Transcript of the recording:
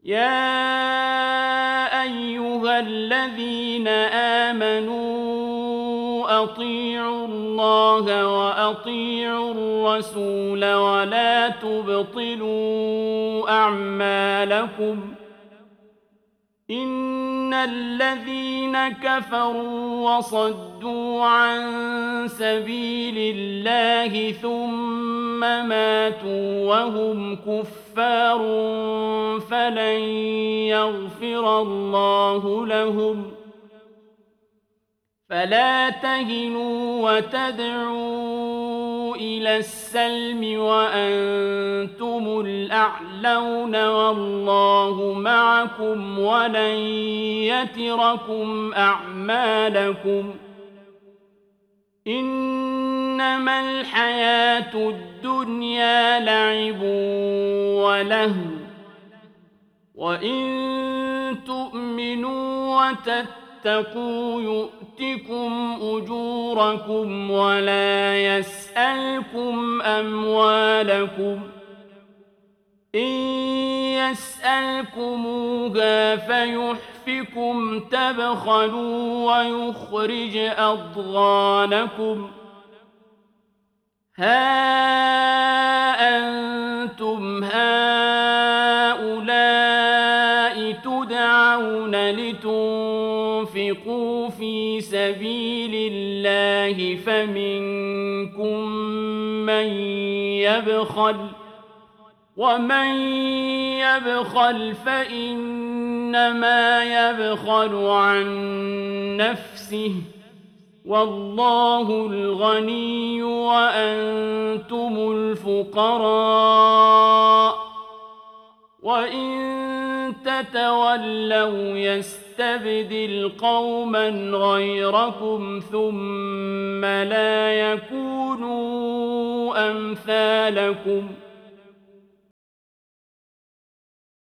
يا أيها الذين آمنوا أطيعوا الله وأطيعوا الرسول ولا تبطلوا أعمالكم إن الذين كفروا وصدوا عن سبيل الله ثم ماتوا وهم كفار فلن يغفر الله لهم فلا تهنوا وتدعوا إلى السلم وأنتم الأعلون والله معكم ولن يتركم أعمالكم إنما الحياة الدنيا لعب ولهو وإن تؤمنوا وتتقوا يؤتكم أجوركم ولا يسألكم أموالكم إن يسألكموها فيحفكم تبخلوا ويخرج أضغانكم ها أنتم هؤلاء تدعون لتنفقوا في سبيل الله فمنكم من يبخل ومن يبخل فإنما يبخل عن نفسه والله الغني وأنتم الفقراء وإن تتولوا يستبدل قوما غيركم ثم لا يكونوا أمثالكم